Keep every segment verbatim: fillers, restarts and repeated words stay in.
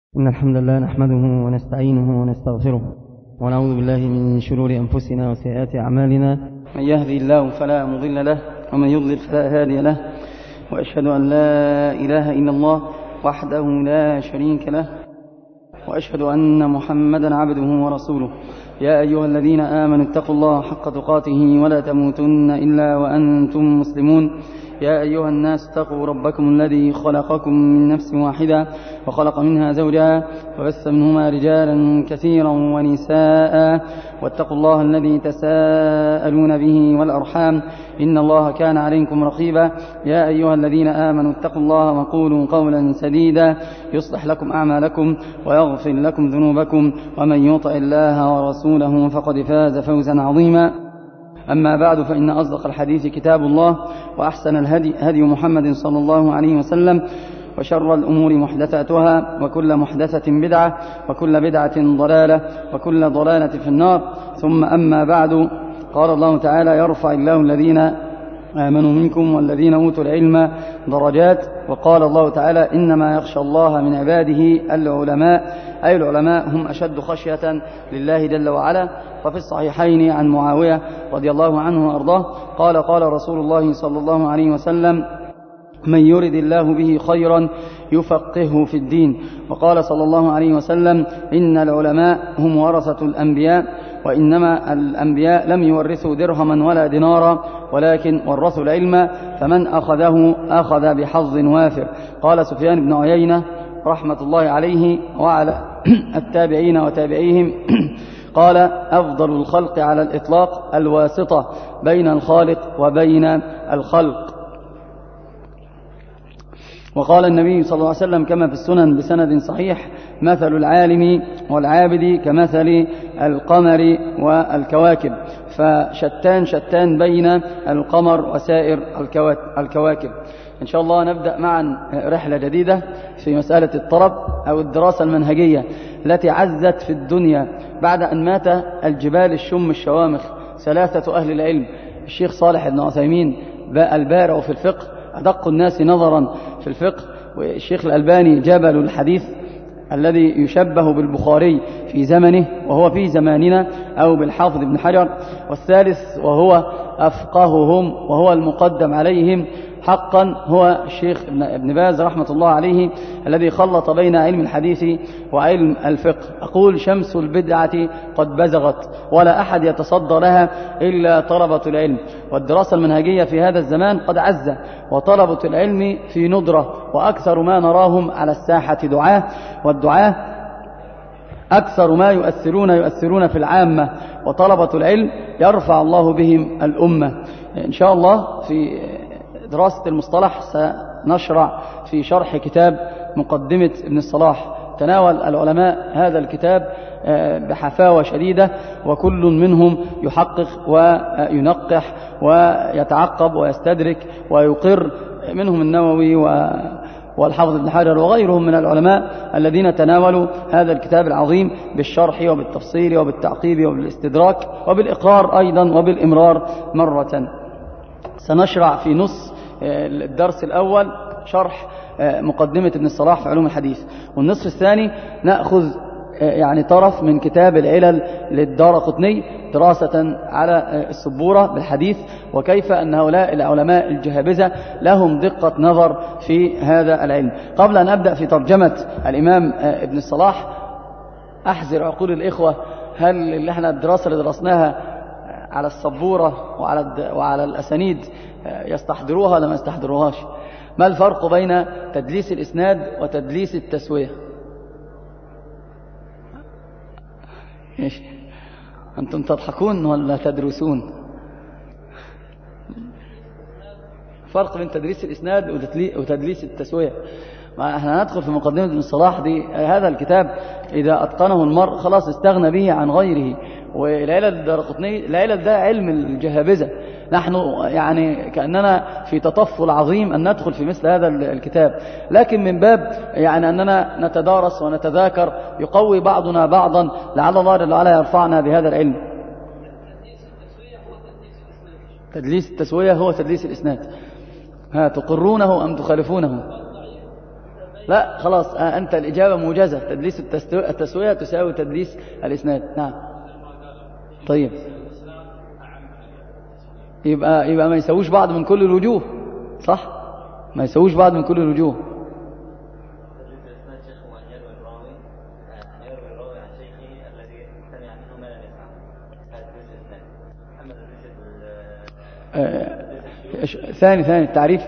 إن الحمد لله نحمده ونستعينه ونستغفره ونعوذ بالله من شرور أنفسنا وسيئات أعمالنا. من يهدي الله فلا مضل له ومن يضلل فلا هادي له، وأشهد أن لا إله إلا الله وحده لا شريك له، وأشهد أن محمدا عبده ورسوله. يا أيها الذين آمنوا اتقوا الله حق تقاته ولا تموتن إلا وأنتم مسلمون. يا أيها الناس اتقوا ربكم الذي خلقكم من نفس واحدة وخلق منها زوجها وبث منهما رجالا كثيرا ونساء، واتقوا الله الذي تساءلون به والأرحام إن الله كان عليكم رقيبا. يا أيها الذين آمنوا اتقوا الله وقولوا قولا سديدا يصلح لكم أعمالكم ويغفر لكم ذنوبكم، ومن يطع الله ورسوله فقد فاز فوزا عظيما. أما بعد، فإن أصدق الحديث كتاب الله، وأحسن الهدي هدي محمد صلى الله عليه وسلم، وشر الأمور محدثاتها، وكل محدثة بدعة، وكل بدعة ضلالة، وكل ضلالة في النار. ثم أما بعد، قال الله تعالى: يرفع الله الذين آمنوا منكم والذين أوتوا العلم درجات. وقال الله تعالى: إنما يخشى الله من عباده العلماء، أي العلماء هم أشد خشية لله جل وعلا. وفي الصحيحين عن معاوية رضي الله عنه وأرضاه قال: قال رسول الله صلى الله عليه وسلم: من يرد الله به خيرا يفقهه في الدين. وقال صلى الله عليه وسلم: إن العلماء هم ورثة الأنبياء، وإنما الأنبياء لم يورثوا درهما ولا دينارا، ولكن ورثوا العلم، فمن أخذه أخذ بحظ وافر. قال سفيان بن عيينة رحمة الله عليه وعلى التابعين وتابعيهم قال: أفضل الخلق على الإطلاق الواسطة بين الخالق وبين الخلق. وقال النبي صلى الله عليه وسلم كما في السنن بسند صحيح: مثل العالم والعابد كمثل القمر والكواكب، فشتان شتان بين القمر وسائر الكواكب. إن شاء الله نبدأ معا رحلة جديدة في مسألة الطرب أو الدراسة المنهجية التي عزت في الدنيا بعد أن مات الجبال الشم الشوامخ ثلاثة أهل العلم: الشيخ صالح بن عثيمين البارع في الفقه، أدق الناس نظرا في الفقه، والشيخ الألباني جبل الحديث الذي يشبه بالبخاري في زمنه وهو في زماننا، أو بالحافظ ابن حجر. والثالث وهو أفقههم وهو المقدم عليهم حقا هو الشيخ ابن باز رحمة الله عليه، الذي خلط بين علم الحديث وعلم الفقه. أقول: شمس البدعة قد بزغت، ولا أحد يتصدى لها إلا طلبة العلم. والدراسة المنهجية في هذا الزمان قد عز، وطلبة العلم في ندرة، وأكثر ما نراهم على الساحة دعاة، والدعاة أكثر ما يؤثرون يؤثرون في العامة، وطلبة العلم يرفع الله بهم الأمة. إن شاء الله في دراسة المصطلح سنشرع في شرح كتاب مقدمة ابن الصلاح. تناول العلماء هذا الكتاب بحفاوة شديدة، وكل منهم يحقق وينقح ويتعقب ويستدرك ويقر، منهم النووي والحافظ ابن حجر وغيرهم من العلماء الذين تناولوا هذا الكتاب العظيم بالشرح وبالتفصيل وبالتعقيب وبالاستدراك وبالإقرار أيضا وبالإمرار مرة. سنشرع في نص الدرس الأول شرح مقدمة ابن الصلاح في علوم الحديث، والنصف الثاني نأخذ يعني طرف من كتاب العلل للدارقطني دراسة على السبورة بالحديث، وكيف أن هؤلاء العلماء الجهابذة لهم دقة نظر في هذا العلم. قبل أن أبدأ في ترجمة الإمام ابن الصلاح أحذر عقول الإخوة: هل اللي احنا الدراسة اللي درسناها على السبورة وعلى وعلى الأسانيد يستحضروها ولا ما يستحضروهاش؟ ما الفرق بين تدليس الإسناد وتدليس التسوية؟ إيش أنتم تضحكون ولا تدرسون؟ فرق بين تدليس الإسناد وتدليس التسوية. ما احنا ندخل في مقدمة ابن الصلاح دي. هذا الكتاب إذا أتقنه المرء خلاص استغنى به عن غيره. والعلل الدارقطني، العلل ده علم الجهابذة. نحن يعني كأننا في تطفل عظيم أن ندخل في مثل هذا الكتاب، لكن من باب يعني أننا نتدارس ونتذاكر، يقوي بعضنا بعضا، لعل الله جل وعلا يرفعنا بهذا العلم. تدليس التسوية هو تدليس الإسناد. ها تقرونه أم تخالفونه؟ لا خلاص أنت الإجابة موجزة، تدليس التسوية تساوي تدليس الإسناد. نعم. طيب يبقى يبقى ما يسويش بعض من كل الوجوه، صح؟ ما يسويش بعض من كل الوجوه. آه ثاني ثاني التعريف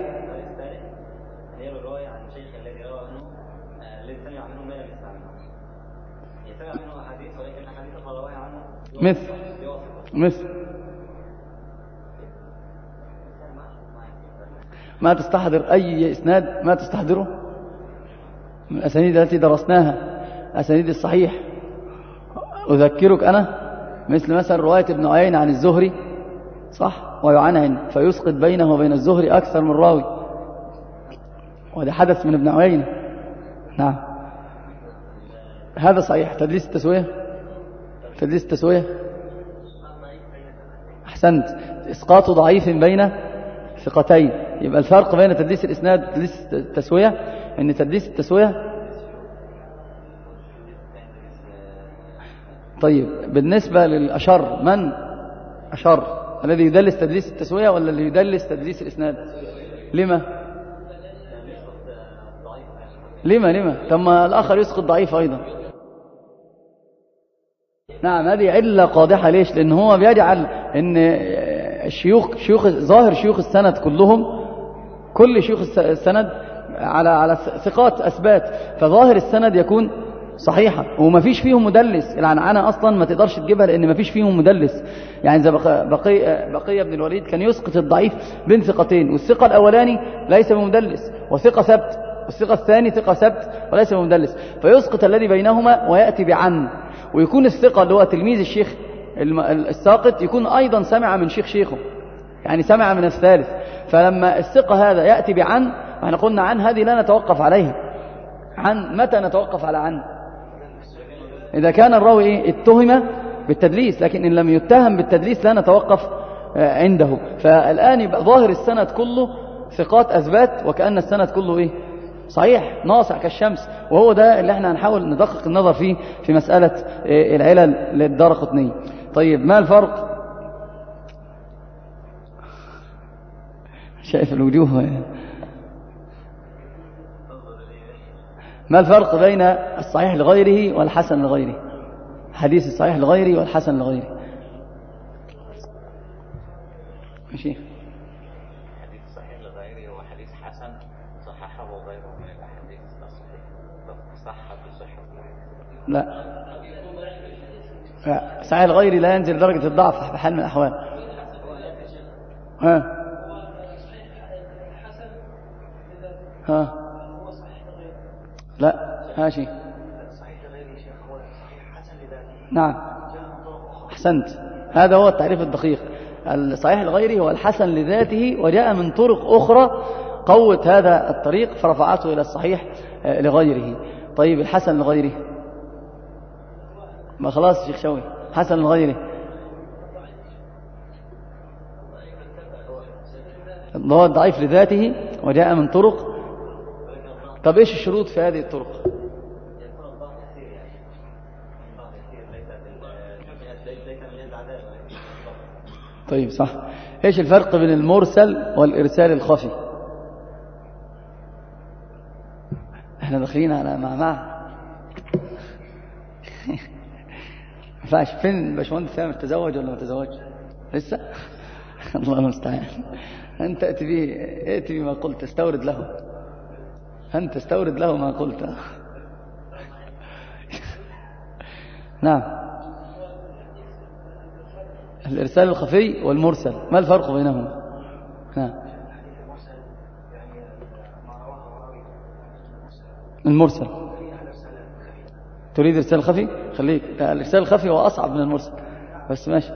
مثل مثل ما تستحضر أي إسناد ما تستحضره من الأسانيد التي درسناها، أسانيد الصحيح. أذكرك أنا مثل مثلا رواية ابن عيينة عن الزهري، صح، ويعنعن فيسقط بينه وبين الزهري أكثر من راوي، وهذا حدث من ابن عيينة. نعم هذا صحيح. تدليس التسوية، تدليس التسوية أحسنت، إسقاط ضعيف بين ثقتين. يبقى الفرق بين تدليس الإسناد وتدليس التسوية أن تدليس التسوية. طيب بالنسبة للأشر، من أشر، الذي يدلس تدليس التسوية ولا اللي يدلس تدليس الإسناد؟ لما لما لما ثم الآخر يسقط ضعيف أيضا. نعم هذه علة قادحة. ليش؟ لأن هو بيجعل أن الشيوخ شيوخ ظاهر شيوخ السند كلهم، كل شيوخ السند على على ثقات أثبات، فظاهر السند يكون صحيحة وما فيش فيهم مدلس. العنعنة أصلا ما تقدرش تجيبها لأن ما فيش فيهم مدلس. يعني زي بقية بقية بن الوليد كان يسقط الضعيف بين ثقتين، والثقة الأولاني ليس بمدلس وثقة ثبت، والثقة الثاني ثقة ثبت وليس بمدلس، فيسقط الذي بينهما ويأتي بعن، ويكون الثقة اللي هو تلميذ الشيخ الساقط يكون أيضا سمع من شيخ شيخه، يعني سمع من الثالث. فلما الثقة هذا يأتي بعن، احنا قلنا عن هذه لا نتوقف عليها. عن متى نتوقف على عن؟ إذا كان الراوي إيه؟ اتهم بالتدليس، لكن إن لم يتهم بالتدليس لا نتوقف عنده. فالآن يبقى ظاهر السند كله ثقات أثبات، وكأن السند كله إيه؟ صحيح ناصع كالشمس. وهو ده اللي احنا هنحاول ندقق النظر فيه في مسألة العلل للدارقطني. طيب ما الفرق؟ شايف الوجوه؟ ما الفرق بين الصحيح لغيره والحسن لغيره؟ حديث الصحيح لغيره والحسن لغيره. ماشي. حديث صحيح لغيره هو حديث حسن صححه غيره من الاحاديث الصحيحه، صح بصحه. لا لا صحيح لغيره لا ينزل درجة الضعف بحال من الأحوال. ها ها لا ماشي. نعم أحسنت، هذا هو التعريف الدقيق. الصحيح لغيره هو الحسن لذاته وجاء من طرق أخرى قوت هذا الطريق فرفعته إلى الصحيح لغيره. طيب الحسن لغيره ما خلاص شيخ شوي، حسن لغيره هو الضعيف لذاته وجاء من طرق. طب ايش الشروط في هذه الطرق؟ طيب صح. ايش الفرق بين المرسل والارسال الخفي؟ احنا داخلين على مع مع فاش فين باشمهندس سامر، تزوج ولا ما تزوجش لسه؟ الله المستعان. انت اتي به اتي بما قلت، استورد له، أنت استورد له ما قلت. نعم الإرسال الخفي والمرسل ما الفرق بينهما؟ نعم المرسل تريد إرسال خفي؟ خليك الإرسال الخفي هو أصعب من المرسل بس ماشي.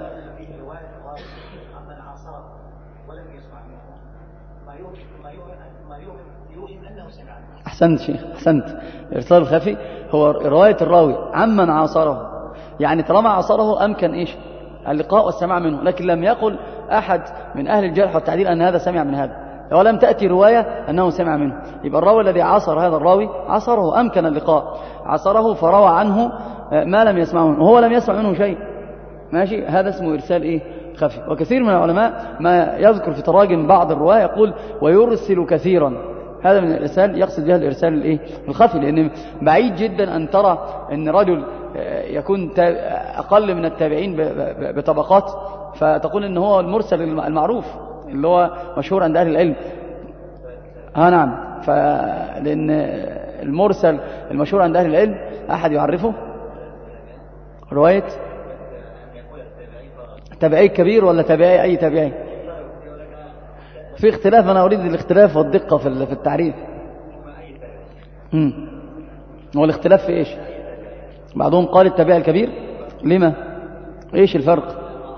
أحسنت شيخ أحسنت. الإرسال الخفي هو رواية الراوي عمن عاصره، يعني طالما عاصره أمكن إيش اللقاء والسماع منه، لكن لم يقل أحد من أهل الجرح والتعديل أن هذا سمع من هذا، ولم تأتي رواية أنه سمع منه. يبقى الراوي الذي عاصر هذا الراوي عاصره، أمكن اللقاء، عاصره فروى عنه ما لم يسمع منه وهو لم يسمع منه شيء، ماشي، هذا اسمه إرسال إيه؟ خفي. وكثير من العلماء ما يذكر في تراجم بعض الرواية يقول ويرسل كثيرا، هذا من الإرسال يقصد بها الإرسال الإيه؟ الخفي، لأن بعيد جدا أن ترى أن رجل يكون أقل من التابعين بطبقات فتقول أنه هو المرسل المعروف اللي هو مشهور عند أهل العلم. ها نعم، فلأن المرسل المشهور عند أهل العلم أحد يعرفه رواية تابعي كبير ولا تابعي أي تابعي؟ في اختلاف، أنا أريد الاختلاف والدقة في التعريف. امم هو الاختلاف في إيش؟ بعضهم قال التابعي الكبير، لما؟ إيش الفرق؟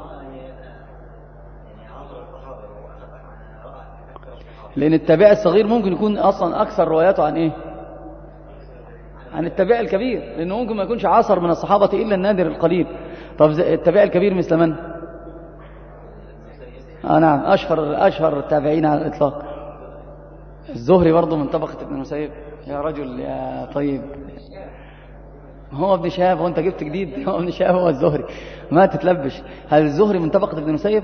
لأن التابعي الصغير ممكن يكون أصلا أكثر رواياته عن إيه؟ عن التابعي الكبير، لأنه ممكن ما يكونش عاصر من الصحابة إلا النادر القليل. طب التابعي الكبير مثل من؟ آه نعم، أشهر أشهر التابعين على الإطلاق الزهري برضه من طبقة ابن المسيب. يا رجل يا طيب، هو ابن شهاب، هو أنت جبت جديد؟ هو ابن شهاب هو الزهري، ما تتلبش. هل الزهري من طبقة ابن المسيب؟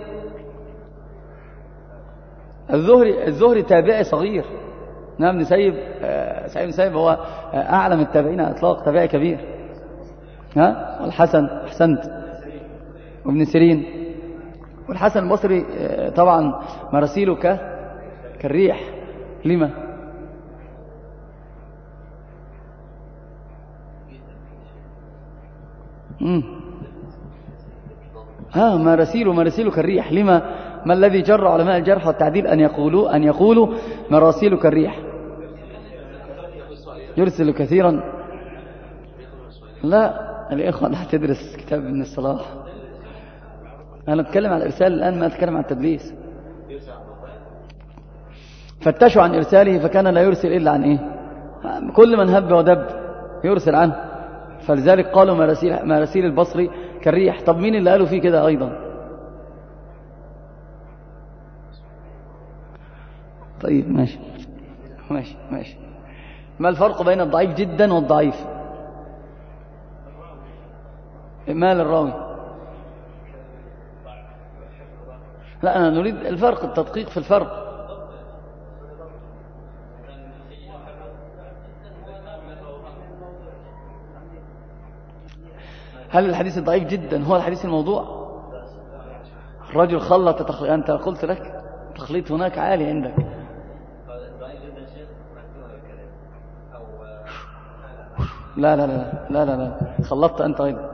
الزهري الزهري تابعي صغير، نعم. ابن سيب آه سعيد بن سيب هو آه أعلم التابعين على الإطلاق، تابعي كبير. ها، والحسن أحسنت، وابن سيرين، والحسن البصري آه طبعا مراسيله ك كالريح. لما؟ امم ها مراسيله مراسيله كالريح. لما؟ ما الذي جر علماء الجرح والتعديل أن يقولوا أن يقولوا مراسيل كالريح؟ يرسل كثيرا. لا، الإخوة لا تدرس كتاب ابن الصلاح، أنا أتكلم عن الإرسال الآن، ما أتكلم عن التدليس. فتشوا عن إرساله فكان لا يرسل إلا عن إيه؟ كل من هب ودب يرسل عنه، فلذلك قالوا مراسيل, مراسيل البصري كالريح. طب مين اللي قالوا فيه كده أيضا؟ طيب ماشي ماشي ماشي. ما الفرق بين الضعيف جدا والضعيف؟ مال الراوي. لا، أنا نريد الفرق، التدقيق في الفرق. هل الحديث الضعيف جدا هو الحديث الموضوع؟ الرجل خلط تخ... أنت قلت لك تخليط هناك عالي عندك. لا لا لا لا لا لا خلطت أنت أيضا.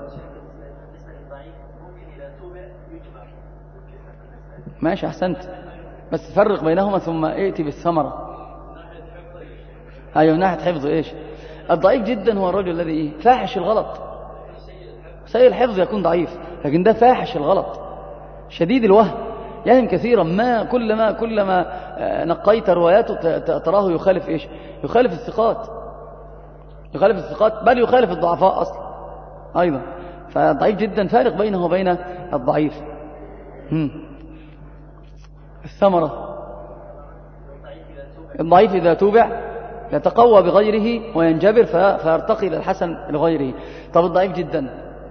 ماشي أحسنت، بس فرق بينهما ثم ائتي بالثمرة. أيوة، من ناحية حفظه إيش؟ الضعيف جدا هو الرجل الذي إيه؟ فاحش الغلط. سيء الحفظ يكون ضعيف، لكن ده فاحش الغلط شديد الوهم، يهم كثيرا، ما كلما كلما نقيت رواياته تراه يخالف إيش؟ يخالف الثقات، يخالف الثقات، بل يخالف الضعفاء أصلا أيضا. فضعيف جدا فارق بينه وبين الضعيف. هم. الثمرة، الضعيف إذا توبع يتقوى بغيره وينجبر فيرتقي إلى الحسن لغيره. طب الضعيف جدا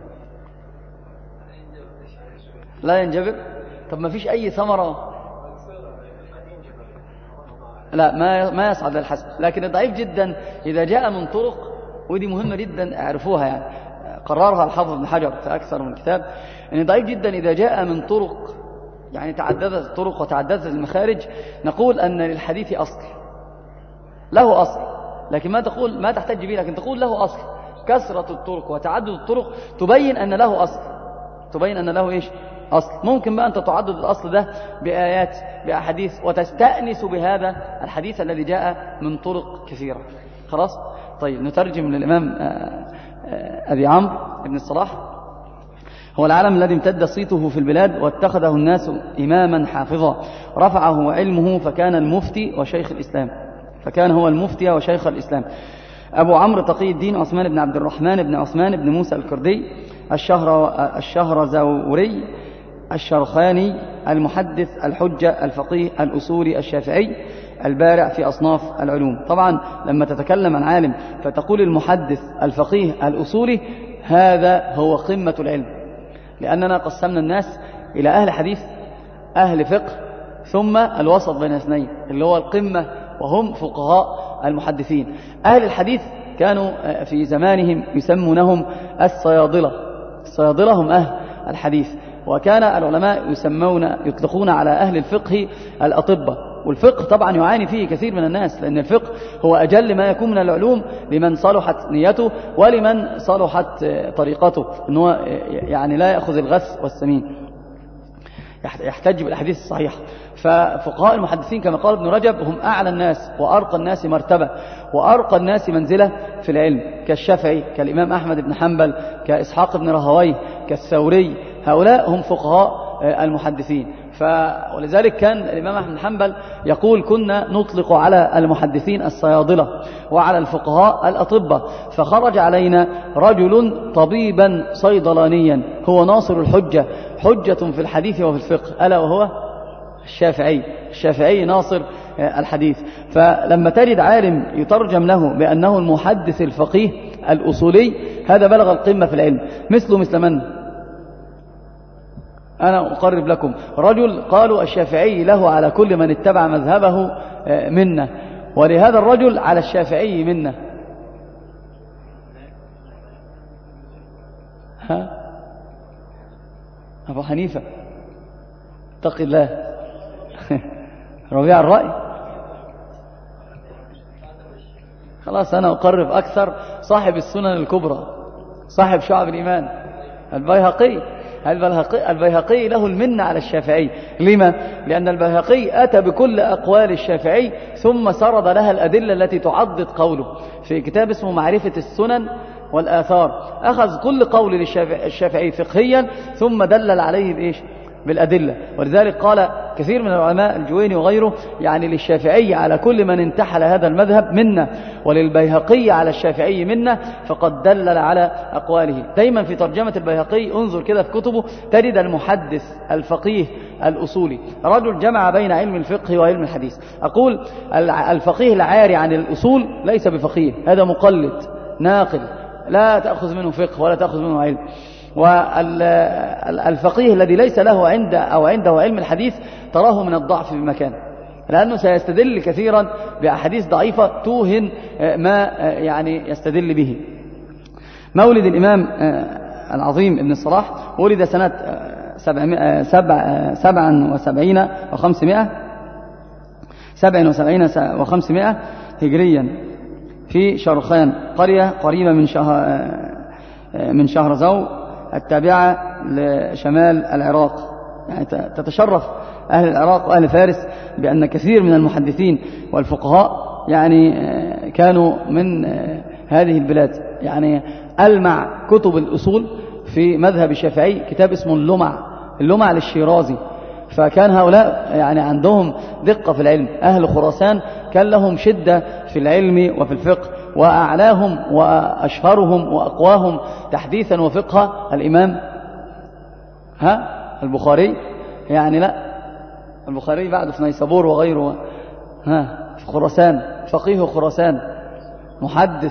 لا ينجبر؟ طب ما فيش أي ثمرة، لا ما ما يصعد للحسن. لكن الضعيف جدا إذا جاء من طرق، ودي مهمة جدا اعرفوها، يعني قررها الحافظ ابن حجر في أكثر من كتاب، أن ضعيف جدا إذا جاء من طرق، يعني تعددت الطرق وتعددت المخارج، نقول أن للحديث أصل، له أصل، لكن ما تقول ما تحتج به، لكن تقول له أصل. كثرة الطرق وتعدد الطرق تبين أن له أصل، تبين أن له إيش؟ أصل. ممكن بقى أنت تعدد الأصل ده بآيات بأحاديث وتستأنس بهذا الحديث الذي جاء من طرق كثيرة. خلاص؟ طيب نترجم للإمام أبي عمرو بن الصلاح. هو العالم الذي امتد صيته في البلاد واتخذه الناس إماما حافظا، رفعه علمه فكان المفتي وشيخ الإسلام، فكان هو المفتي وشيخ الإسلام. أبو عمرو تقي الدين عثمان بن عبد الرحمن بن عثمان بن موسى الكردي الشهر الشهرزوري الشرخاني المحدث الحجة الفقيه الأصولي الشافعي البارع في أصناف العلوم. طبعا لما تتكلم عن عالم فتقول المحدث الفقيه الأصولي، هذا هو قمة العلم، لأننا قسمنا الناس إلى أهل حديث، أهل فقه، ثم الوسط بين اثنين اللي هو القمة وهم فقهاء المحدثين. أهل الحديث كانوا في زمانهم يسمونهم الصيادلة. الصيادلة هم أهل الحديث، وكان العلماء يسمون يطلقون على أهل الفقه الأطباء. والفقه طبعا يعاني فيه كثير من الناس، لأن الفقه هو أجل ما يكون من العلوم لمن صلحت نيته ولمن صلحت طريقته، أنه يعني لا يأخذ الغث والسمين، يحتج بالأحاديث الصحيحة. ففقهاء المحدثين كما قال ابن رجب هم أعلى الناس وأرقى الناس مرتبة وأرقى الناس منزلة في العلم، كالشافعي، كالإمام أحمد بن حنبل، كإسحاق بن راهويه، كالثوري. هؤلاء هم فقهاء المحدثين. ف... ولذلك كان الإمام أحمد بن حنبل يقول كنا نطلق على المحدثين الصيادلة وعلى الفقهاء الأطباء، فخرج علينا رجل طبيبا صيدلانيا هو ناصر الحجة، حجة في الحديث وفي الفقه، ألا وهو الشافعي. الشافعي ناصر الحديث. فلما تجد عالم يترجم له بأنه المحدث الفقيه الأصولي، هذا بلغ القمة في العلم. مثله مثل من؟ أنا أقرب لكم رجل قالوا الشافعي له على كل من اتبع مذهبه منه، ولهذا الرجل على الشافعي منه. ها؟ أبو حنيفة اتق الله. ربيع الرأي. خلاص أنا أقرب أكثر. صاحب السنن الكبرى، صاحب شعب الإيمان، البيهقي. البيهقي, البيهقي له المنة على الشافعي. لما؟ لأن البيهقي أتى بكل أقوال الشافعي ثم سرد لها الأدلة التي تعضد قوله في كتاب اسمه معرفة السنن والآثار. أخذ كل قول للشافعي فقهيا ثم دلل عليه بإيش؟ بالأدلة. ولذلك قال كثير من العلماء الجويني وغيره يعني للشافعي على كل من انتحل هذا المذهب منا، وللبيهقي على الشافعي منا، فقد دلل على أقواله. دايما في ترجمة البيهقي انظر كده في كتبه تجد المحدث الفقيه الأصولي، رجل جمع بين علم الفقه وعلم الحديث. أقول الفقيه العاري عن الأصول ليس بفقيه، هذا مقلد ناقل لا تأخذ منه فقه ولا تأخذ منه علم. والفقيه الذي ليس له عند أو عنده علم الحديث تراه من الضعف بمكان، لأنه سيستدل كثيرا بأحاديث ضعيفة توهن ما يعني يستدل به. مولد الإمام العظيم ابن الصلاح ولد سنة سبعا وسبعين وخمسمائة سبعا وسبعين وخمسمائة هجريا في شرخان، قرية قريبة من شهر من شهرزو التابعة لشمال العراق. يعني تتشرف أهل العراق وأهل فارس بأن كثير من المحدثين والفقهاء يعني كانوا من هذه البلاد. يعني ألمع كتب الأصول في مذهب الشافعي كتاب اسمه اللمع، اللمع للشيرازي. فكان هؤلاء يعني عندهم دقة في العلم. أهل خراسان كان لهم شدة في العلم وفي الفقه، وأعلاهم وأشهرهم وأقواهم تحديثا وفقها الإمام ها البخاري. يعني لا، البخاري بعده في نيسابور وغيره، ها في خراسان، فقيه خراسان، محدث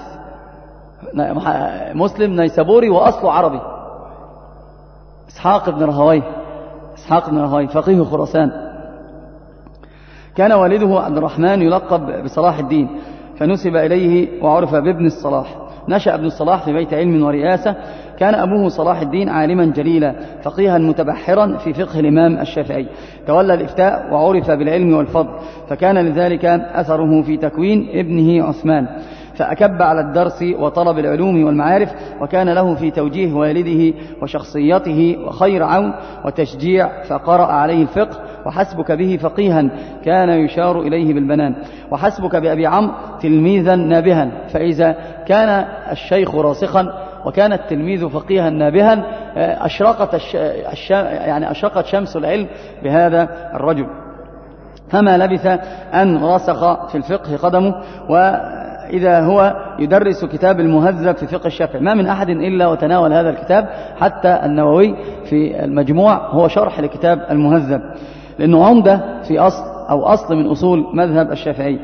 مسلم نيسابوري وأصله عربي، إسحاق بن راهويه، إسحاق بن راهويه فقيه خراسان. كان والده عبد الرحمن يلقب بصلاح الدين فنسب إليه وعرف بابن الصلاح. نشأ ابن الصلاح في بيت علم ورئاسة. كان أبوه صلاح الدين عالما جليلا فقيها متبحرا في فقه الإمام الشافعي، تولى الإفتاء وعرف بالعلم والفضل، فكان لذلك أثره في تكوين ابنه عثمان، فأكب على الدرس وطلب العلوم والمعارف، وكان له في توجيه والده وشخصيته وخير عون وتشجيع، فقرأ عليه الفقه. وحسبك به فقيها كان يشار إليه بالبنان، وحسبك بأبي عمرو تلميذا نابها. فإذا كان الشيخ راسخا وكان التلميذ فقيها نابها أشرقت, الش... يعني أشرقت شمس العلم بهذا الرجل. فما لبث أن رسخ في الفقه قدمه، و إذا هو يدرس كتاب المهذب في فقه الشافعي، ما من أحد إلا وتناول هذا الكتاب، حتى النووي في المجموع هو شرح لكتاب المهذب، لأنه عمدة في أصل أو أصل من أصول مذهب الشافعي.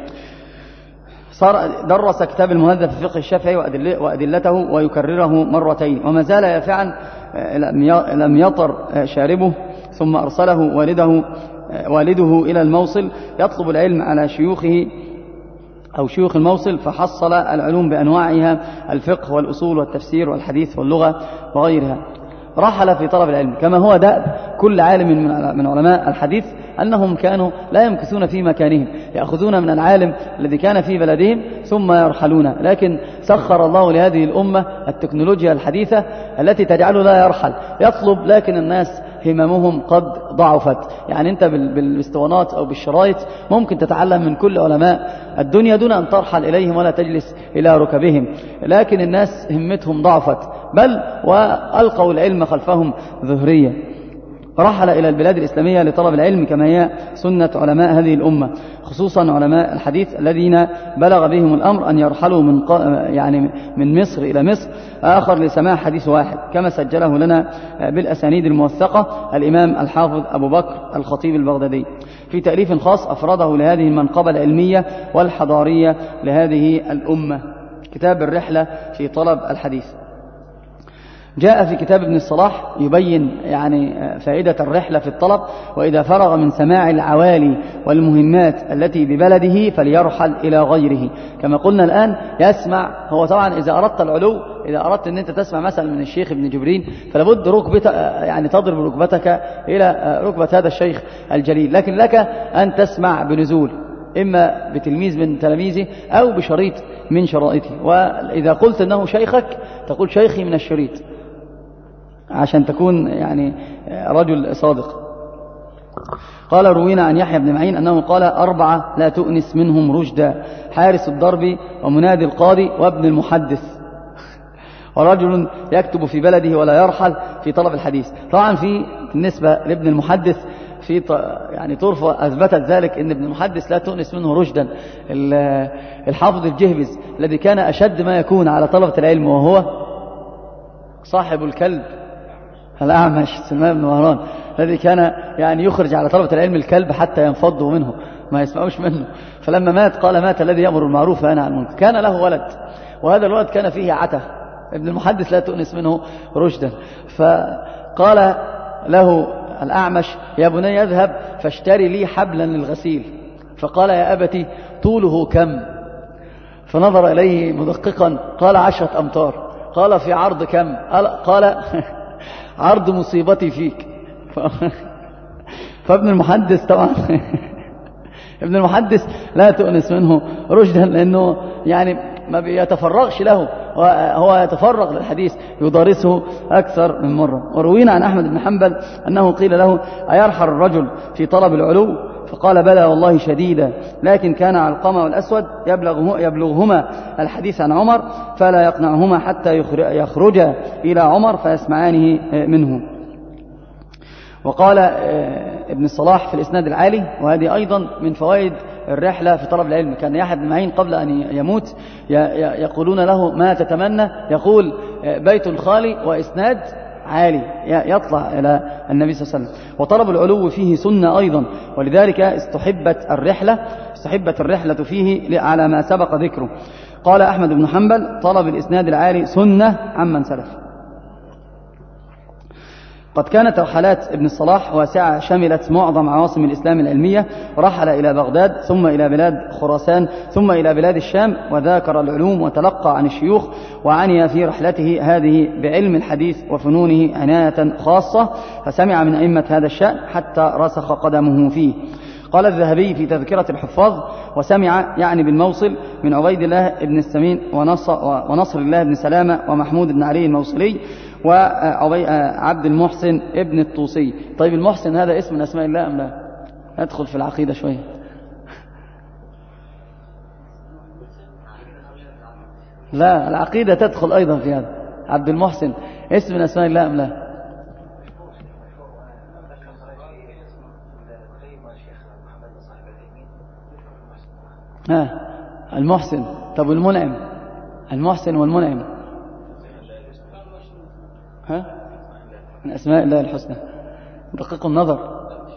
صار درس كتاب المهذب في فقه الشافعي وأدلته ويكرره مرتين، وما زال يفعل، لم يطر شاربه، ثم أرسله والده والده إلى الموصل يطلب العلم على شيوخه أو شيوخ الموصل، فحصل العلوم بأنواعها، الفقه والأصول والتفسير والحديث واللغة وغيرها. رحل في طلب العلم، كما هو دأب كل عالم من علماء الحديث أنهم كانوا لا يمكثون في مكانهم، يأخذون من العالم الذي كان في بلدهم ثم يرحلون. لكن سخر الله لهذه الأمة التكنولوجيا الحديثة التي تجعله لا يرحل، يطلب، لكن الناس هممهم قد ضعفت. يعني أنت بالاسطوانات أو بالشرايط ممكن تتعلم من كل علماء الدنيا دون أن ترحل إليهم ولا تجلس إلى ركبهم، لكن الناس همتهم ضعفت، بل وألقوا العلم خلفهم ظهريا. رحل إلى البلاد الإسلامية لطلب العلم كما هي سنة علماء هذه الأمة، خصوصا علماء الحديث الذين بلغ بهم الأمر أن يرحلوا من يعني من مصر إلى مصر، آخر لسماع حديث واحد، كما سجله لنا بالأسانيد الموثقة الإمام الحافظ أبو بكر الخطيب البغدادي في تأليف خاص أفرده لهذه المنقبة العلمية والحضارية لهذه الأمة، كتاب الرحلة في طلب الحديث. جاء في كتاب ابن الصلاح يبين يعني فائدة الرحلة في الطلب، وإذا فرغ من سماع العوالي والمهمات التي ببلده فليرحل إلى غيره. كما قلنا الآن يسمع، هو طبعا إذا أردت العلو، إذا أردت أن أنت تسمع مثلا من الشيخ ابن جبرين فلابد ركبت يعني تضرب ركبتك إلى ركبة هذا الشيخ الجليل، لكن لك أن تسمع بنزول، إما بتلميذ من تلاميذه أو بشريط من شرائطه. وإذا قلت أنه شيخك تقول شيخي من الشريط عشان تكون يعني رجل صادق. قال روينا عن يحيى بن معين أنه قال أربعة لا تؤنس منهم رشدا: حارس الضرب ومنادي القاضي وابن المحدث، ورجل يكتب في بلده ولا يرحل في طلب الحديث. طبعا في بالنسبة لابن المحدث في يعني طرفة أثبتت ذلك، أن ابن المحدث لا تؤنس منه رشدا. الحافظ الجهبز الذي كان أشد ما يكون على طلبة العلم وهو صاحب الكلب الأعمش سلمان بن مهران، الذي كان يعني يخرج على طلبة العلم الكلب حتى ينفضوا منه ما يسمعوش منه، فلما مات قال مات الذي يأمر بالمعروف وينهى عن المنكر. كان له ولد، وهذا الولد كان فيه عته، ابن المحدث لا تؤنس منه رشدا. فقال له الأعمش: يا بني اذهب فاشتري لي حبلا للغسيل. فقال: يا أبتي طوله كم؟ فنظر إليه مدققا، قال: عشرة أمتار. قال: في عرض كم؟ قال: عرض مصيبتي فيك. فابن المحدث طبعا ابن المحدث لا تؤنس منه رشدا، لأنه يعني ما بيتفرغش له، هو يتفرغ للحديث يدارسه أكثر من مرة. وروينا عن أحمد بن حنبل أنه قيل له: أيرحل الرجل في طلب العلو؟ فقال: بلى والله شديدا، لكن كان علقمة والأسود يبلغه يبلغهما الحديث عن عمر فلا يقنعهما حتى يخرجا إلى عمر فيسمعانه منه. وقال ابن الصلاح في الإسناد العالي، وهذه أيضا من فوائد الرحلة في طلب العلم، كان يحيى بن معين قبل أن يموت يقولون له: ما تتمنى؟ يقول: بيت خالي وإسناد عالي، يطلع إلى النبي صلى الله عليه وسلم. وطلب العلو فيه سنة أيضا، ولذلك استحبت الرحلة استحبت الرحلة فيه على ما سبق ذكره. قال أحمد بن حنبل: طلب الإسناد العالي سنة عمن سلف. قد كانت رحلات ابن الصلاح واسعة، شملت معظم عواصم الإسلام العلمية، رحل إلى بغداد ثم إلى بلاد خراسان ثم إلى بلاد الشام، وذاكر العلوم وتلقى عن الشيوخ، وعني في رحلته هذه بعلم الحديث وفنونه عناية خاصة، فسمع من أئمة هذا الشأن حتى رسخ قدمه فيه. قال الذهبي في تذكرة الحفاظ: وسمع يعني بالموصل من عبيد الله بن السمين ونصر الله بن سلامة ومحمود بن علي الموصلي وعبد المحسن ابن الطوسي. طيب المحسن هذا اسم من أسماء الله أم لا؟ أدخل في العقيدة شوية. لا، العقيدة تدخل أيضا في هذا. عبد المحسن اسم من أسماء الله أم لا؟ ها المحسن طب والمنعم؟ المحسن والمنعم ها؟ من أسماء الله الحسنى. دقيق النظر.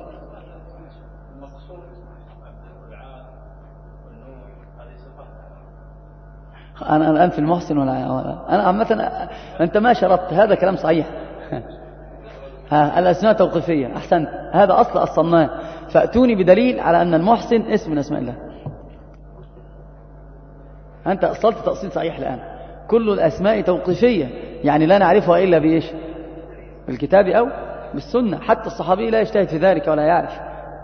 أنا الآن في المحسن ولا أنا عامة؟ أنت ما شرطت، هذا كلام صحيح. ها الأسماء توقيفية، أحسنت، هذا أصل الصماء. فأتوني بدليل على أن المحسن اسم من أسماء الله. أنت أصلت تأصيل صحيح الآن. كل الأسماء توقيفية، يعني لا نعرفها إلا بإيش؟ بالكتاب أو بالسنة. حتى الصحابي لا يجتهد في ذلك ولا يعرف.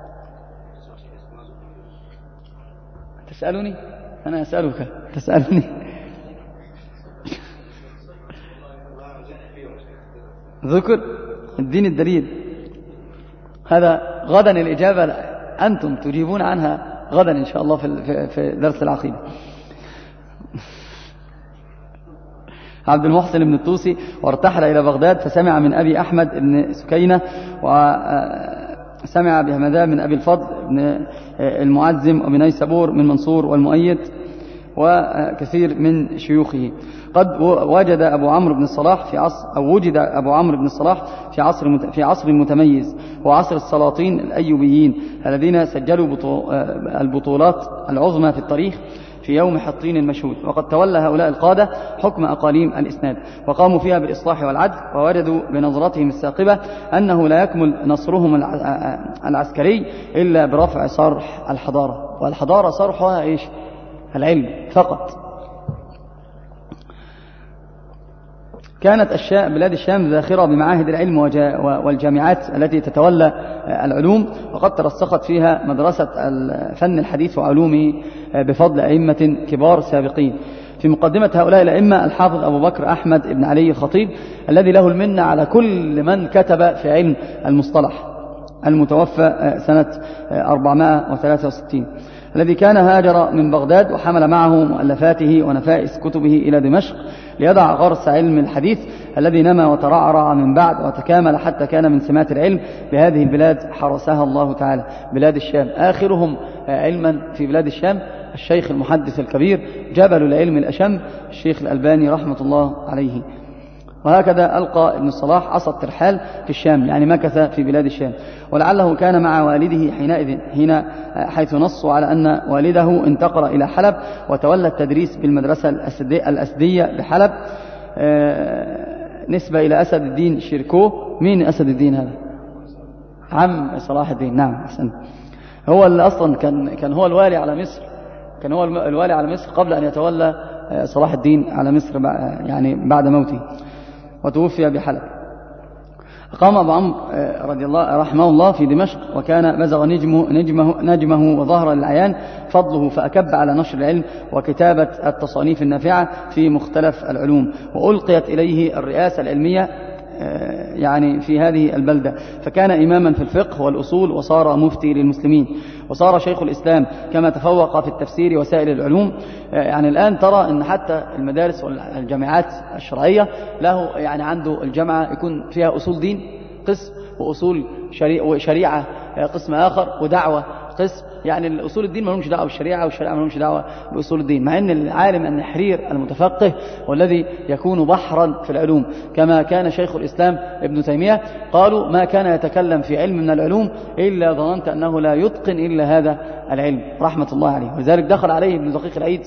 تسألني أنا أسألك، تسألني. ذكر الدين الدليل هذا غدا الإجابة، أنتم تجيبون عنها غدا إن شاء الله في في درس العقيدة. عبد المحسن بن الطوسي وارتحل إلى بغداد فسمع من أبي أحمد بن سكينة وسمع بهمذان من أبي الفضل بن المعزم وبن نيسابور من منصور والمؤيد وكثير من شيوخه. قد وجد أبو عمرو بن الصلاح في عصر أو وجد أبو عمرو بن الصلاح في عصر في عصر متميز، وعصر السلاطين الأيوبيين الذين سجلوا البطولات العظمى في التاريخ في يوم حطين المشهود. وقد تولى هؤلاء القادة حكم أقاليم الإسناد وقاموا فيها بالإصلاح والعدل، ووجدوا بنظرتهم الثاقبة أنه لا يكمل نصرهم العسكري إلا برفع صرح الحضارة، والحضارة صرحها إيش؟ العلم فقط. كانت الشام بلاد الشام ذاخرة بمعاهد العلم والجامعات التي تتولى العلوم، وقد ترسخت فيها مدرسة فن الحديث وعلومه بفضل أئمة كبار سابقين. في مقدمة هؤلاء الأئمة الحافظ أبو بكر أحمد بن علي الخطيب الذي له المنة على كل من كتب في علم المصطلح، المتوفى سنة أربعمائة وثلاثة وستين، الذي كان هاجر من بغداد وحمل معه مؤلفاته ونفائس كتبه إلى دمشق ليضع غرس علم الحديث الذي نمى وترعرع من بعد وتكامل حتى كان من سمات العلم بهذه البلاد حرسها الله تعالى، بلاد الشام. آخرهم علما في بلاد الشام الشيخ المحدث الكبير جبل العلم الأشم الشيخ الألباني رحمة الله عليه. وهكذا ألقى ابن الصلاح عصا الترحال في الشام، يعني مكث في بلاد الشام، ولعله كان مع والده حينئذ هنا حيث نصوا على أن والده انتقل إلى حلب وتولى التدريس بالمدرسة الأسدية بحلب نسبة إلى أسد الدين شيركو. مين أسد الدين هذا؟ عم صلاح الدين. نعم أحسن. هو اللي أصلا كان كان هو الوالي على مصر، كان هو الوالي على مصر قبل أن يتولى صلاح الدين على مصر يعني بعد موته، وتوفي بحلب. قام أبو عمرو رضي الله رحمه الله في دمشق، وكان بزغ نجمه, نجمه, نجمه وظهر للعيان فضله، فأكب على نشر العلم وكتابة التصانيف النافعة في مختلف العلوم، وألقيت إليه الرئاسة العلمية يعني في هذه البلدة، فكان إماما في الفقه والأصول وصار مفتي للمسلمين، وصار شيخ الإسلام كما تفوق في التفسير وسائل العلوم. يعني الآن ترى أن حتى المدارس والجامعات الشرعية له يعني عنده الجامعة يكون فيها أصول دين قسم، وأصول شريعة قسم آخر، ودعوة قسم. يعني الأصول الدين ما لهمش دعوة بالشريعة، والشريعة ما لهمش دعوة بأصول الدين، مع أن العالم النحرير المتفقه والذي يكون بحرا في العلوم كما كان شيخ الإسلام ابن تيمية. قالوا ما كان يتكلم في علم من العلوم إلا ظننت أنه لا يتقن إلا هذا العلم رحمة الله عليه. ولذلك دخل عليه ابن دقيق العيد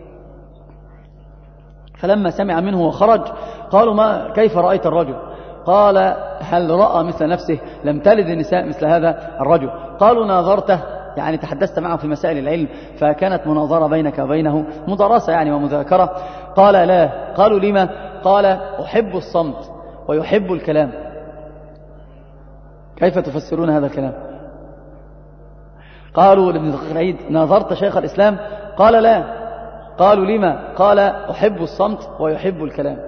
فلما سمع منه وخرج قالوا ما كيف رأيت الرجل؟ قال هل رأى مثل نفسه؟ لم تلد النساء مثل هذا الرجل. قالوا ناظرته، يعني تحدثت معه في مسائل العلم، فكانت مناظرة بينك وبينه، مدرسة يعني ومذاكرة. قال لا. قالوا لما؟ قال أحب الصمت ويحب الكلام. كيف تفسرون هذا الكلام؟ قالوا لابن دقيق العيد ناظرت شيخ الإسلام؟ قال لا. قالوا لما؟ قال أحب الصمت ويحب الكلام.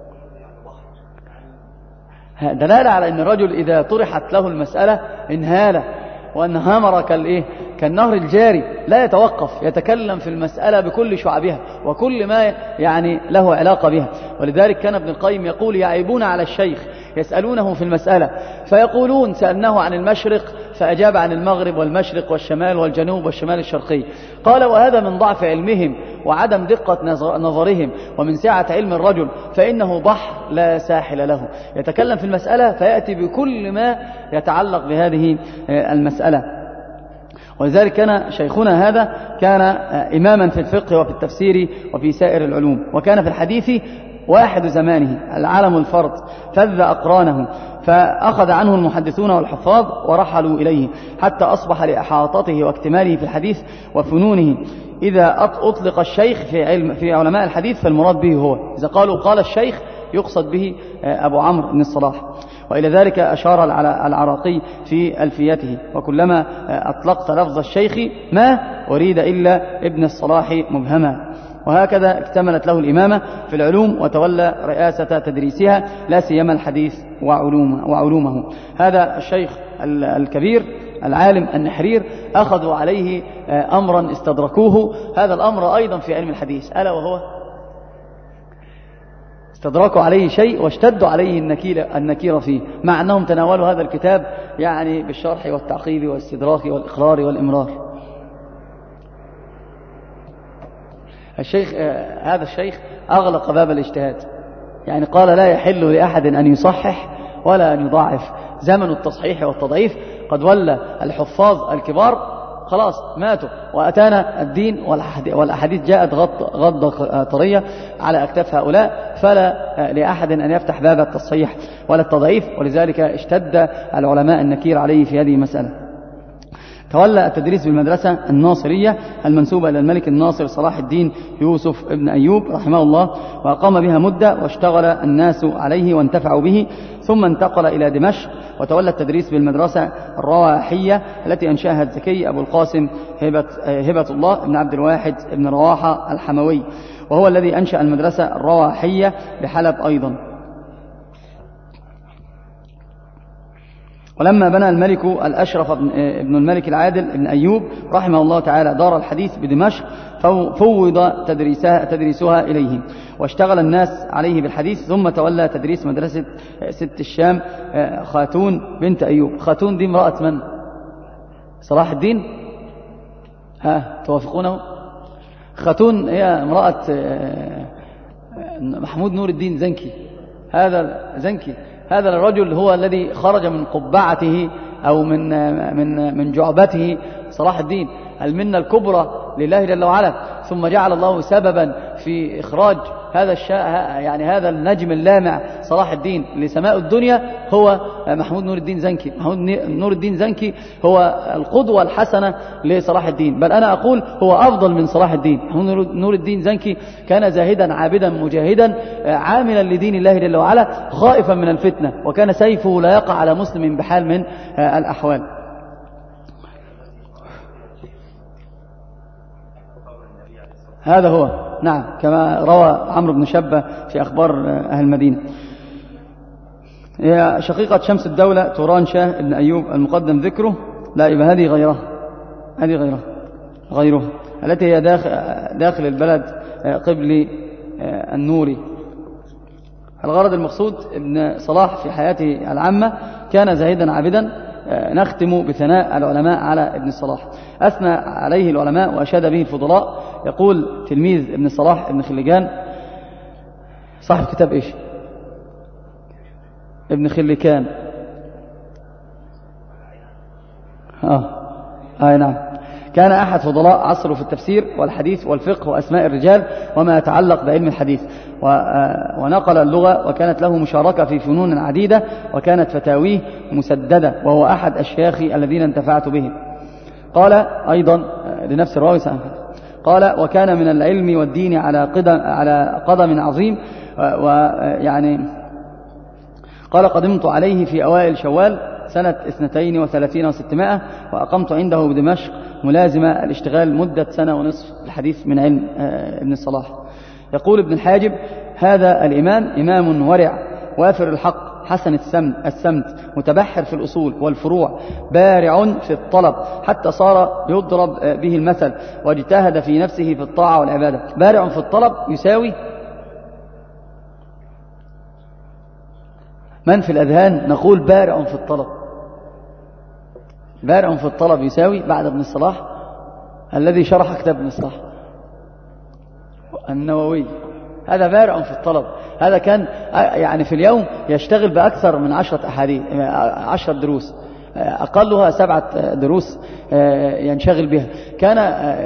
دلالة على أن الرجل إذا طرحت له المسألة انهاله، وأن هامر كالإيه؟ كالنهر الجاري لا يتوقف، يتكلم في المسألة بكل شعبها وكل ما يعني له علاقة بها. ولذلك كان ابن القيم يقول يعيبون على الشيخ يسألونه في المسألة فيقولون سألناه عن المشرق فأجاب عن المغرب والمشرق والشمال والجنوب والشمال الشرقي. قال وهذا من ضعف علمهم وعدم دقة نظرهم ومن سعة علم الرجل، فإنه بحر لا ساحل له، يتكلم في المسألة فيأتي بكل ما يتعلق بهذه المسألة. ولذلك كان شيخنا هذا كان إماما في الفقه وفي التفسير وفي سائر العلوم، وكان في الحديث واحد زمانه العالم الفرد فذ أقرانه، فأخذ عنه المحدثون والحفاظ ورحلوا إليه حتى أصبح لإحاطته واكتماله في الحديث وفنونه. إذا أطلق الشيخ في, علم في علماء الحديث فالمراد به هو، إذا قالوا قال الشيخ يقصد به أبو عمرو بن الصلاح. وإلى ذلك أشار العراقي في ألفيته: وكلما أطلقت لفظ الشيخ ما أريد إلا ابن الصلاح مبهما. وهكذا اكتملت له الإمامة في العلوم وتولى رئاسة تدريسها لا سيما الحديث وعلومه, وعلومه. هذا الشيخ الكبير العالم النحرير أخذوا عليه أمرا استدركوه، هذا الأمر أيضا في علم الحديث، ألا وهو استدركوا عليه شيء واشتدوا عليه النكير, النكير فيه، مع أنهم تناولوا هذا الكتاب يعني بالشرح والتعقيب والاستدراك والإقرار والإمرار. الشيخ هذا الشيخ أغلق باب الاجتهاد، يعني قال لا يحل لأحد أن يصحح ولا أن يضاعف. زمن التصحيح والتضعيف قد ولى الحفاظ الكبار خلاص ماتوا، وأتانا الدين والأحاديث جاءت غضة طرية على أكتاف هؤلاء، فلا لأحد أن يفتح باب التصحيح ولا التضعيف. ولذلك اشتد العلماء النكير عليه في هذه المسألة. تولى التدريس بالمدرسة الناصرية المنسوبة إلى الملك الناصر صلاح الدين يوسف ابن أيوب رحمه الله، وأقام بها مدة واشتغل الناس عليه وانتفعوا به، ثم انتقل إلى دمشق وتولى التدريس بالمدرسة الرواحية التي أنشأها الزكي أبو القاسم هبة, هبة الله بن عبد الواحد بن رواحة الحموي، وهو الذي أنشأ المدرسة الرواحية بحلب أيضا. ولما بنى الملك الأشرف ابن الملك العادل ابن أيوب رحمه الله تعالى دار الحديث بدمشق، فوض تدريسها, تدريسها إليه، واشتغل الناس عليه بالحديث، ثم تولى تدريس مدرسة ست الشام خاتون بنت أيوب. خاتون دي امرأة من؟ صلاح الدين؟ ها توافقونه؟ خاتون هي امرأة محمود نور الدين زنكي. هذا زنكي هذا الرجل هو الذي خرج من قبعته أو من من من جعبته صلاح الدين، المنة الكبرى لله جل وعلا، ثم جعل الله سببا في إخراج هذا الشاء يعني هذا النجم اللامع صلاح الدين لسماء الدنيا هو محمود نور الدين زنكي. محمود نور الدين زنكي هو القدوة الحسنة لصلاح الدين، بل أنا أقول هو أفضل من صلاح الدين. محمود نور الدين زنكي كان زاهدا عابدا مجاهدا عاملا لدين الله جل وعلا خائفا من الفتنة، وكان سيفه لا يقع على مسلم بحال من الأحوال. هذا هو نعم كما روى عمرو بن شبة في أخبار أهل المدينة. هي شقيقة شمس الدولة توران شاه بن أيوب المقدم ذكره، لا يبقى هذه غيرها، هذه غيرها غيرها التي هي داخل, داخل البلد قبل النوري. الغرض المقصود ابن صلاح في حياته العامة كان زاهدا عابدا. نختم بثناء العلماء على ابن صلاح، أثنى عليه العلماء وأشاد به الفضلاء. يقول تلميذ ابن صلاح ابن خليجان صاحب كتاب إيش؟ ابن خليكان. آه آه نعم. كان أحد فضلاء عصره في التفسير والحديث والفقه وأسماء الرجال وما يتعلق بعلم الحديث، ونقل اللغة، وكانت له مشاركة في فنون عديدة، وكانت فتاويه مسددة، وهو أحد أشياخي الذين انتفعت بهم. قال أيضا لنفس الراوي قال وكان من العلم والدين على قدم, على قدم عظيم، ويعني قال قدمت عليه في أوائل شوال سنة اثنتين وثلاثين وستمائة، وأقمت عنده بدمشق ملازمة الاشتغال مدة سنة ونصف الحديث من علم ابن الصلاح. يقول ابن الحاجب هذا الإمام إمام ورع وافر الحق حسن السمت متبحر في الأصول والفروع، بارع في الطلب حتى صار يضرب به المثل، واجتهد في نفسه في الطاعة والعبادة. بارع في الطلب يساوي من في الأذهان نقول بارع في الطلب. بارع في الطلب يساوي بعد ابن الصلاح الذي شرح كتاب ابن الصلاح النووي، هذا بارع في الطلب. هذا كان يعني في اليوم يشتغل بأكثر من عشرة أحاديث عشرة دروس، أقلها سبعة دروس ينشغل بها. كان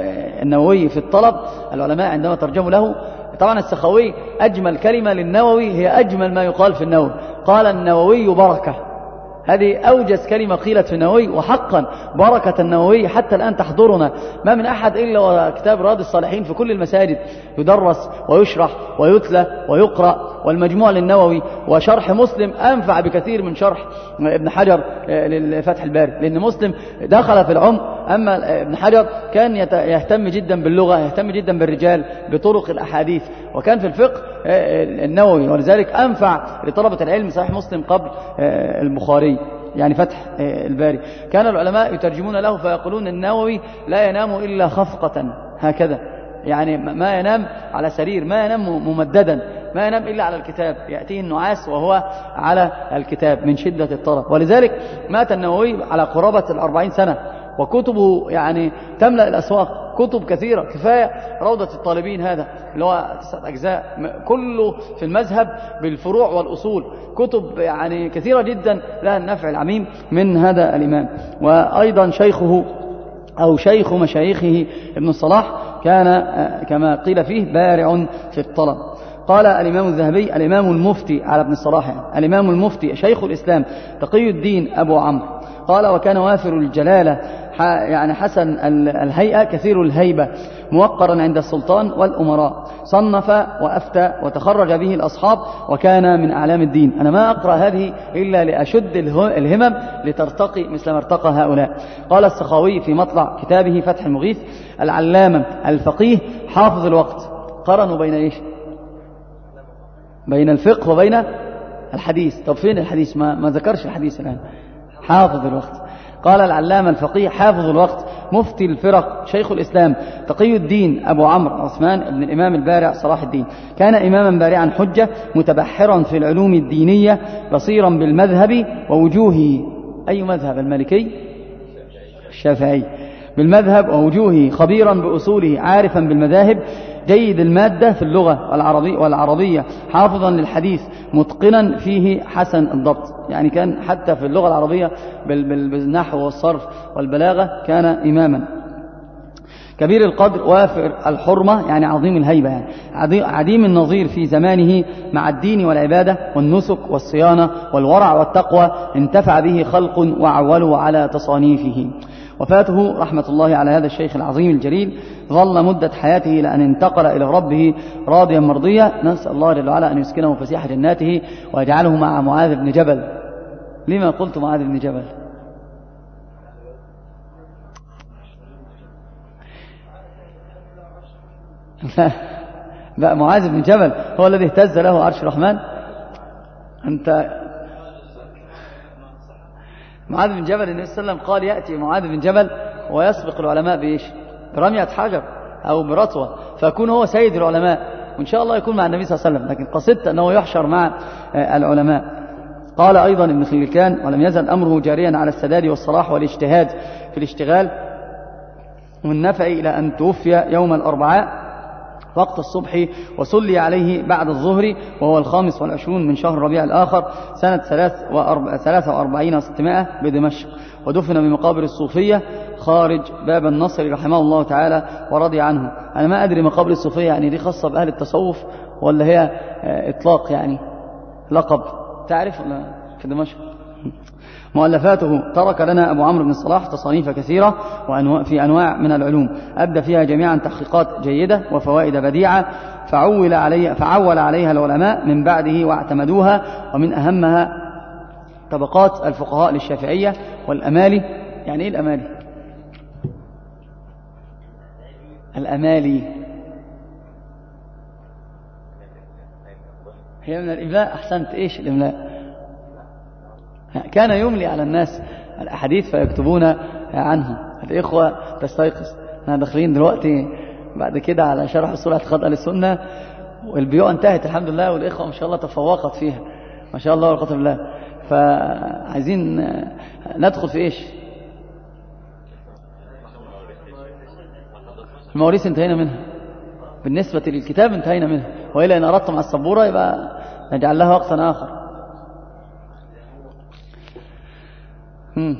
النووي في الطلب، العلماء عندما ترجموا له، طبعا السخاوي أجمل كلمة للنووي هي أجمل ما يقال في النووي، قال النووي بركة. هذه أوجز كلمة قيلت في النووي، وحقا بركة النووي حتى الآن تحضرنا. ما من أحد إلا وكتاب رياض الصالحين في كل المساجد يدرس ويشرح ويتلى ويقرأ، والمجموع للنووي وشرح مسلم أنفع بكثير من شرح ابن حجر للفتح الباري، لأن مسلم دخل في العمق، أما ابن حجر كان يهتم جدا باللغة، يهتم جدا بالرجال، بطرق الأحاديث، وكان في الفقه النووي، ولذلك أنفع لطلبة العلم صحيح مسلم قبل البخاري، يعني فتح الباري. كان العلماء يترجمون له فيقولون النووي لا ينام إلا خفقة هكذا، يعني ما ينام على سرير، ما ينام ممددا، ما ينام إلا على الكتاب، يأتيه النعاس وهو على الكتاب من شدة الطرب. ولذلك مات النووي على قرابة الأربعين سنة، وكتبه يعني تملأ الأسواق، كتب كثيرة، كفاية روضة الطالبين هذا اللي هو تسعة أجزاء كله في المذهب بالفروع والأصول، كتب يعني كثيرة جدا لها النفع العميم من هذا الإمام. وأيضا شيخه أو شيخ مشايخه ابن الصلاح كان كما قيل فيه بارع في الطلب. قال الإمام الذهبي الإمام المفتي على ابن الصلاح، يعني الإمام المفتي شيخ الإسلام تقي الدين أبو عمرو، قال وكان وافر الجلالة يعني حسن الهيئة كثير الهيبة، موقرا عند السلطان والأمراء، صنف وأفتى وتخرج به الأصحاب، وكان من أعلام الدين. أنا ما أقرأ هذه إلا لأشد الهمم لترتقي مثل ما ارتقى هؤلاء. قال السخاوي في مطلع كتابه فتح المغيث العلامة الفقيه حافظ الوقت. قرنوا بين إيش؟ بين الفقه وبين الحديث. طب فين الحديث؟ ما, ما ذكرش الحديث الآن. حافظ الوقت. قال العلامة الفقيه حافظ الوقت مفتي الفرق شيخ الإسلام تقي الدين أبو عمرو عثمان بن الإمام البارع صلاح الدين، كان إماما بارعا حجة متبحرا في العلوم الدينية بصيرا بالمذهب ووجوهه. أي مذهب؟ المالكي الشافعي. بالمذهب ووجوهه خبيرا بأصوله عارفا بالمذاهب جيد المادة في اللغة والعربية, والعربية حافظا للحديث متقنا فيه حسن الضبط، يعني كان حتى في اللغة العربية بالنحو والصرف والبلاغة كان إماما. كبير القدر وافر الحرمة، يعني عظيم الهيبة، يعني عديم النظير في زمانه مع الدين والعبادة والنسك والصيانة والورع والتقوى، انتفع به خلق وعولوا على تصانيفه. وفاته رحمة الله على هذا الشيخ العظيم الجليل، ظل مدة حياته لأن انتقل إلى ربه راضيا مرضيا. نسأل الله جل وعلا أن يسكنه فسيح جناته ويجعله مع معاذ بن جبل. لما قلت معاذ بن جبل؟ لا بقى معاذ بن جبل هو الذي اهتز له عرش الرحمن. أنت معاذ بن جبل النبي صلى الله عليه وسلم قال يأتي معاذ بن جبل ويسبق العلماء بإيش؟ برمية حجر أو برطوة، فيكون هو سيد العلماء، وإن شاء الله يكون مع النبي صلى الله عليه وسلم، لكن قصدت أنه يحشر مع العلماء. قال أيضا ابن خلكان ولم يزل أمره جاريا على السداد والصلاح والاجتهاد في الاشتغال والنفع إلى أن توفي يوم الأربعاء وقت الصبح، وصلي عليه بعد الظهر وهو الخامس والعشرون من شهر ربيع الآخر سنة ثلاثة وأربعين وستمائة بدمشق، ودفن بمقابر الصوفية خارج باب النصر رحمه الله تعالى ورضي عنه. أنا ما أدري مقابر الصوفية يعني دي خاصة بأهل التصوف ولا هي إطلاق يعني لقب، تعرف في دمشق؟ مؤلفاته ترك لنا أبو عمرو بن الصلاح تصانيف كثيرة في أنواع من العلوم، أبدى فيها جميعا تحقيقات جيدة وفوائد بديعة، فعول, علي فعول عليها العلماء من بعده واعتمدوها، ومن أهمها طبقات الفقهاء للشافعية والأمالي. يعني إيه الأمالي؟ الأمالي هي من الإملاء. أحسنت. إيش الإملاء؟ كان يملي على الناس الأحاديث فيكتبون عنه. الإخوة تستيقظ، احنا داخلين دلوقتي بعد كده على شرح أصول اعتقاد أهل السنة، والبيوع انتهت الحمد لله، والإخوة ما شاء الله تفوقت فيها، ما شاء الله والقدر بالله. فعايزين ندخل في إيش؟ المواريث انتهينا منها، بالنسبة للكتاب انتهينا منها، وإلا إن أردتم على السبورة يبقى نجعل لها وقتا آخر. هم.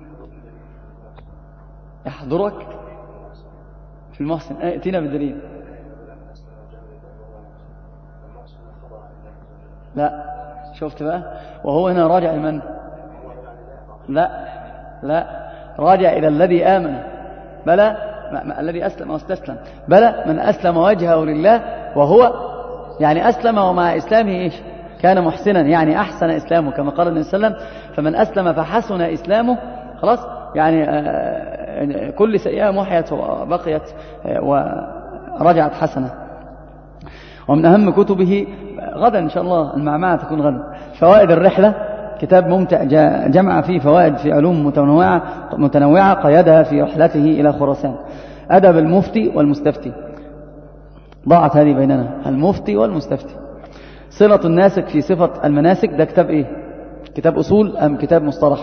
يحضرك في المحسن، ائتنا بالدليل. لا شفت بقى، وهو هنا راجع لمن؟ لا لا راجع إلى الذي آمن، بلى الذي أسلم واستسلم، بلى من أسلم وجهه لله وهو يعني أسلم ومع إسلامه إيش؟ كان محسنا، يعني أحسن إسلامه كما قال النبي صلى الله عليه وسلم: فمن أسلم فحسن إسلامه، خلاص يعني كل سيئة محيت وبقيت ورجعت حسنة. ومن أهم كتبه غدا إن شاء الله المعمعة تكون غدا، فوائد الرحلة، كتاب ممتع جمع فيه فوائد في علوم متنوعة متنوعة قيدها في رحلته إلى خراسان. أدب المفتي والمستفتي، ضاعت هذه بيننا، المفتي والمستفتي. صلة الناسك في صفة المناسك، ده كتاب إيه؟ كتاب أصول أم كتاب مصطلح؟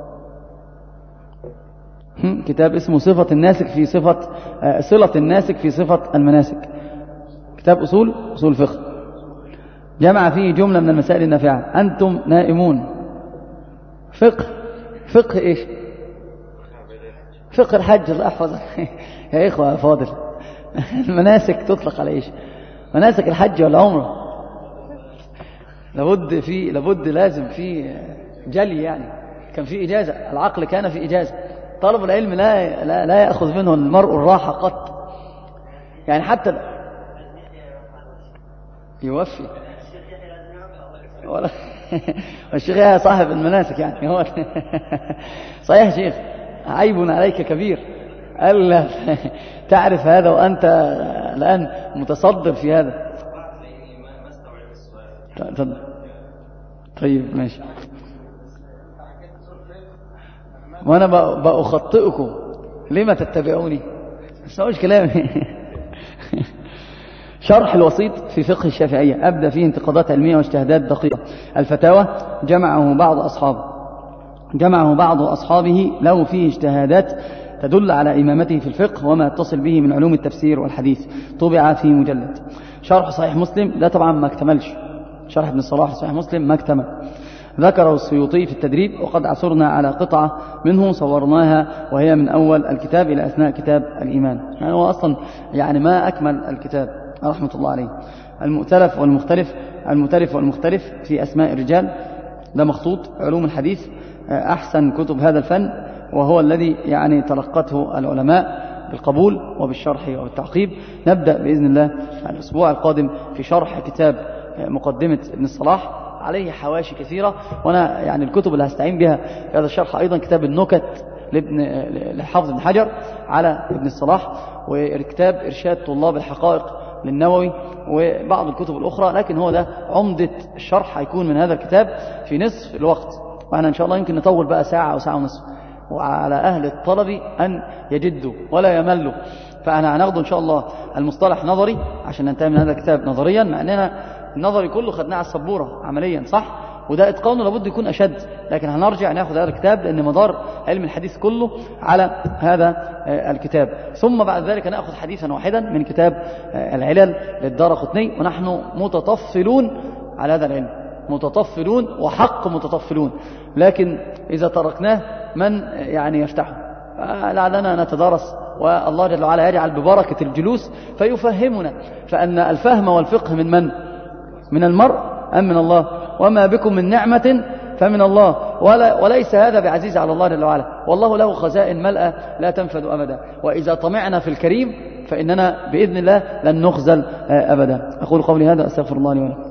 كتاب اسمه صفة الناسك في صفة صلة الناسك في صفة المناسك، كتاب أصول أصول فقه، جمع فيه جملة من المسائل النافعة. أنتم نائمون، فقه فقه إيش؟ فقه الحج، الله يحفظك يا إخوة فاضل. المناسك تطلق على إيش؟ مناسك الحج والعمرة، لابد في لابد لازم في جلي، يعني كان في إجازة، العقل كان في إجازة. طالب العلم لا لا, لا يأخذ منه المرء الراحة قط، يعني حتى يوفي ولا الشيخ يا صاحب المناسك يعني هو صحيح شيخ، عيب عليك كبير ألا تعرف هذا وأنت الآن متصدر في هذا. طيب ماشي، وأنا بأخطئكم لما تتبعوني؟ مش كلامي. شرح الوسيط في فقه الشافعية، أبدأ فيه انتقادات علمية واجتهادات دقيقة. الفتاوى جمعه بعض أصحابه جمعه بعض أصحابه له فيه اجتهادات تدل على إمامته في الفقه وما يتصل به من علوم التفسير والحديث، طبع في مجلد. شرح صحيح مسلم ده طبعا ما اكتملش، شرح ابن الصلاح صحيح مسلم ما اكتمل، ذكره السيوطي في التدريب، وقد عثرنا على قطعة منه صورناها وهي من أول الكتاب إلى أثناء كتاب الإيمان، يعني هو أصلا يعني ما أكمل الكتاب رحمة الله عليه. المؤتلف والمختلف، المؤتلف والمختلف في أسماء الرجال، ده مخطوط علوم الحديث، أحسن كتب هذا الفن، وهو الذي يعني تلقته العلماء بالقبول وبالشرح وبالتعقيب. نبدأ بإذن الله الأسبوع القادم في شرح كتاب مقدمة ابن الصلاح، عليه حواشي كثيرة، وأنا يعني الكتب اللي هستعين بها في هذا الشرح أيضا كتاب النكت لابن لحافظ بن حجر على ابن الصلاح، وكتاب إرشاد طلاب الحقائق للنووي، وبعض الكتب الأخرى، لكن هو ده عمدة الشرح هيكون من هذا الكتاب في نصف الوقت، وأنا إن شاء الله يمكن نطول بقى ساعة أو ساعة ونصف، وعلى أهل الطلب أن يجدوا ولا يملوا. فأنا هناخده إن شاء الله المصطلح نظري عشان ننتهي من هذا الكتاب نظريا، مع أننا النظري كله خدناه على السبورة عمليا صح، وده إتقانه لابد يكون أشد، لكن هنرجع ناخذ هذا الكتاب لأن مدار علم الحديث كله على هذا الكتاب. ثم بعد ذلك نأخذ حديثا واحدا من كتاب العلل للدارقطني، ونحن متطفلون على هذا العلم، متطفلون وحق متطفلون، لكن إذا تركناه من يعني يفتحه؟ لعلنا نتدارس، والله جل وعلا يجعل ببركة الجلوس فيفهمنا، فأن الفهم والفقه من من؟ من المرء أم من الله؟ وما بكم من نعمة فمن الله، ولا وليس هذا بعزيز على الله جل وعلا، والله له خزائن ملأة لا تنفذ أبدا، وإذا طمعنا في الكريم فإننا بإذن الله لن نخزل أبدا. أقول قولي هذا، أستغفر الله لي ولكم.